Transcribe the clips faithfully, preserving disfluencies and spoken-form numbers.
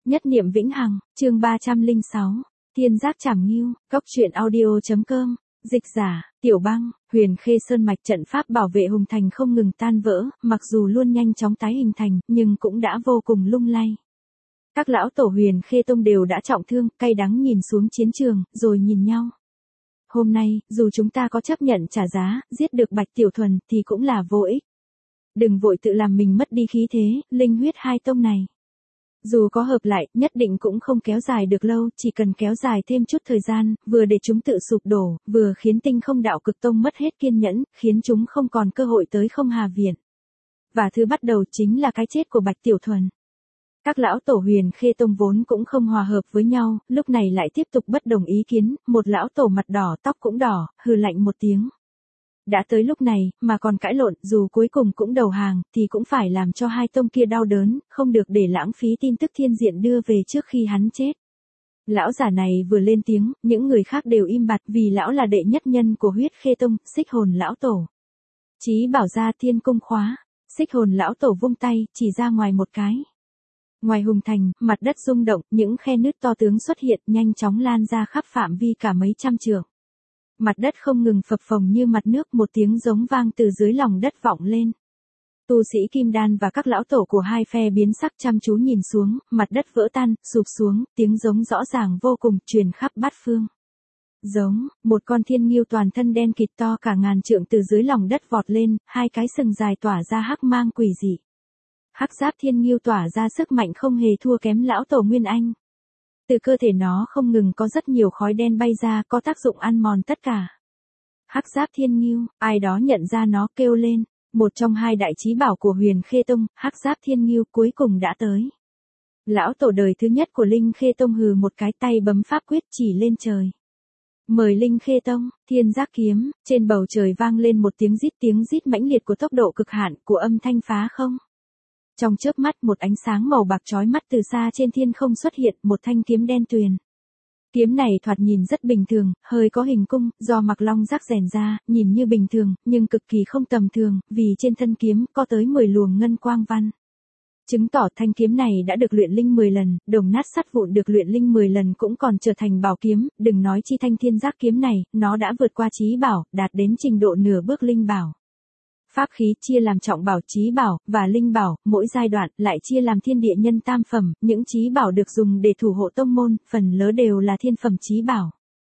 Nhất niệm vĩnh hằng, chương ba trăm lẻ sáu, Thiên giác trảm ngưu, cốc truyện audio.com, dịch giả, Tiểu Băng, Huyền Khê Sơn mạch trận pháp bảo vệ Hùng Thành không ngừng tan vỡ, mặc dù luôn nhanh chóng tái hình thành, nhưng cũng đã vô cùng lung lay. Các lão tổ Huyền Khê Tông đều đã trọng thương, cay đắng nhìn xuống chiến trường, rồi nhìn nhau. Hôm nay, dù chúng ta có chấp nhận trả giá, giết được Bạch Tiểu Thuần, thì cũng là vô ích. Đừng vội tự làm mình mất đi khí thế, linh huyết hai tông này. Dù có hợp lại, nhất định cũng không kéo dài được lâu, chỉ cần kéo dài thêm chút thời gian, vừa để chúng tự sụp đổ, vừa khiến Tinh Không Đạo Cực Tông mất hết kiên nhẫn, khiến chúng không còn cơ hội tới Không Hà Viện. Và thứ bắt đầu chính là cái chết của Bạch Tiểu Thuần. Các lão tổ Huyền Khê Tông vốn cũng không hòa hợp với nhau, lúc này lại tiếp tục bất đồng ý kiến, một lão tổ mặt đỏ tóc cũng đỏ, hừ lạnh một tiếng. Đã tới lúc này, mà còn cãi lộn, dù cuối cùng cũng đầu hàng, thì cũng phải làm cho hai tông kia đau đớn, không được để lãng phí tin tức thiên diện đưa về trước khi hắn chết. Lão giả này vừa lên tiếng, những người khác đều im bặt vì lão là đệ nhất nhân của Huyết Khê Tông, Xích Hồn lão tổ. Chí bảo ra thiên cung khóa, Xích Hồn lão tổ vung tay, chỉ ra ngoài một cái. Ngoài Hùng Thành, mặt đất rung động, những khe nứt to tướng xuất hiện, nhanh chóng lan ra khắp phạm vi cả mấy trăm trượng. Mặt đất không ngừng phập phồng như mặt nước, một tiếng giống vang từ dưới lòng đất vọng lên. Tu sĩ Kim Đan và các lão tổ của hai phe biến sắc chăm chú nhìn xuống, mặt đất vỡ tan, sụp xuống, tiếng giống rõ ràng vô cùng, truyền khắp bát phương. Giống, một con thiên ngưu toàn thân đen kịt to cả ngàn trượng từ dưới lòng đất vọt lên, hai cái sừng dài tỏa ra hắc mang quỷ dị. Hắc giáp thiên ngưu tỏa ra sức mạnh không hề thua kém lão tổ Nguyên Anh. Từ cơ thể nó không ngừng có rất nhiều khói đen bay ra, có tác dụng ăn mòn tất cả. Hắc giáp thiên ngưu, ai đó nhận ra nó kêu lên, một trong hai đại chí bảo của Huyền Khê Tông, Hắc giáp thiên ngưu cuối cùng đã tới. Lão tổ đời thứ nhất của Linh Khê Tông hừ một cái, tay bấm pháp quyết chỉ lên trời. Mời Linh Khê Tông, Thiên Giác kiếm, trên bầu trời vang lên một tiếng rít, tiếng rít mãnh liệt của tốc độ cực hạn, của âm thanh phá không. Trong chớp mắt một ánh sáng màu bạc chói mắt từ xa trên thiên không xuất hiện, một thanh kiếm đen tuyền. Kiếm này thoạt nhìn rất bình thường, hơi có hình cung, do Mặc Long rắc rèn ra, nhìn như bình thường, nhưng cực kỳ không tầm thường, vì trên thân kiếm có tới mười luồng ngân quang văn. Chứng tỏ thanh kiếm này đã được luyện linh mười lần, đồng nát sắt vụn được luyện linh mười lần cũng còn trở thành bảo kiếm, đừng nói chi thanh Thiên Giác kiếm này, nó đã vượt qua chí bảo, đạt đến trình độ nửa bước linh bảo. Pháp khí chia làm trọng bảo, chí bảo, và linh bảo, mỗi giai đoạn lại chia làm thiên địa nhân tam phẩm, những chí bảo được dùng để thủ hộ tông môn, phần lớn đều là thiên phẩm chí bảo.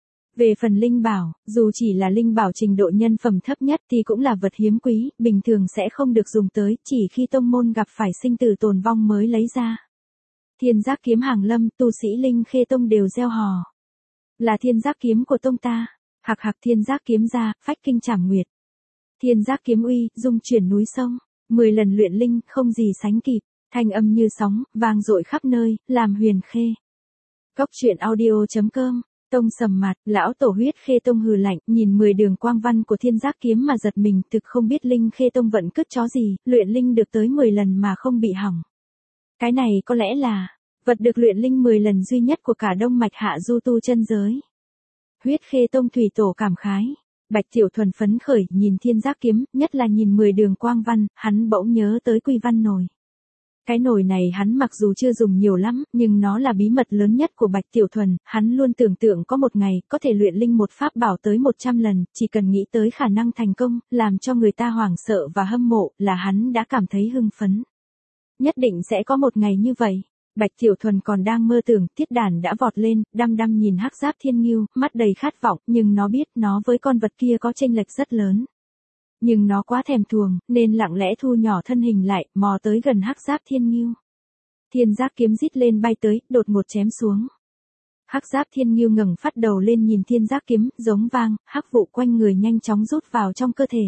Về phần linh bảo, dù chỉ là linh bảo trình độ nhân phẩm thấp nhất thì cũng là vật hiếm quý, bình thường sẽ không được dùng tới, chỉ khi tông môn gặp phải sinh tử tồn vong mới lấy ra. Thiên Giác kiếm hàng lâm, tu sĩ Linh Khê Tông đều reo hò. Là Thiên Giác kiếm của tông ta, hạc hạc Thiên Giác kiếm ra, phách kinh trảm nguyệt. Thiên Giác kiếm uy, dung chuyển núi sông, mười lần luyện linh, không gì sánh kịp, thanh âm như sóng, vang dội khắp nơi, làm Huyền Khê. Cốc truyện audio.com, tông sầm mặt, lão tổ Huyết Khê Tông hừ lạnh, nhìn mười đường quang văn của Thiên Giác kiếm mà giật mình, thực không biết Linh Khê Tông vận cứt chó gì, luyện linh được tới mười lần mà không bị hỏng. Cái này có lẽ là vật được luyện linh mười lần duy nhất của cả Đông Mạch Hạ Du tu chân giới. Huyết Khê Tông thủy tổ cảm khái. Bạch Tiểu Thuần phấn khởi, nhìn Thiên Giác kiếm, nhất là nhìn mười đường quang văn, hắn bỗng nhớ tới Quy Văn nồi. Cái nồi này hắn mặc dù chưa dùng nhiều lắm, nhưng nó là bí mật lớn nhất của Bạch Tiểu Thuần, hắn luôn tưởng tượng có một ngày, có thể luyện linh một pháp bảo tới một trăm lần, chỉ cần nghĩ tới khả năng thành công, làm cho người ta hoảng sợ và hâm mộ, là hắn đã cảm thấy hưng phấn. Nhất định sẽ có một ngày như vậy. Bạch Tiểu Thuần còn đang mơ tưởng, Thiết Đản đã vọt lên, đăm đăm nhìn Hắc giáp thiên ngưu, mắt đầy khát vọng, nhưng nó biết nó với con vật kia có chênh lệch rất lớn. Nhưng nó quá thèm thuồng, nên lặng lẽ thu nhỏ thân hình lại, mò tới gần Hắc giáp thiên ngưu. Thiên Giác kiếm rít lên bay tới, đột ngột chém xuống. Hắc giáp thiên ngưu ngẩng phát đầu lên nhìn Thiên Giác kiếm, giống vang, hắc vụ quanh người nhanh chóng rút vào trong cơ thể.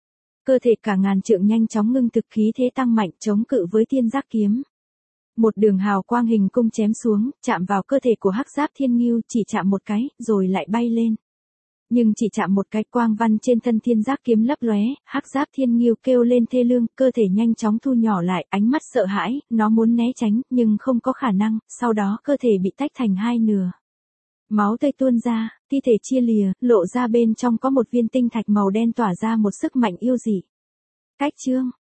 Cơ thể cả ngàn trượng nhanh chóng ngưng thực, khí thế tăng mạnh, chống cự với Thiên Giác kiếm. Một đường hào quang hình cung chém xuống, chạm vào cơ thể của Hắc giáp thiên ngưu, chỉ chạm một cái, rồi lại bay lên. Nhưng chỉ chạm một cái, quang văn trên thân Thiên Giác kiếm lấp lóe, Hắc giáp thiên ngưu kêu lên thê lương, cơ thể nhanh chóng thu nhỏ lại, ánh mắt sợ hãi, nó muốn né tránh, nhưng không có khả năng, sau đó cơ thể bị tách thành hai nửa. Máu tươi tuôn ra, thi thể chia lìa, lộ ra bên trong có một viên tinh thạch màu đen tỏa ra một sức mạnh yêu dị. Cách chương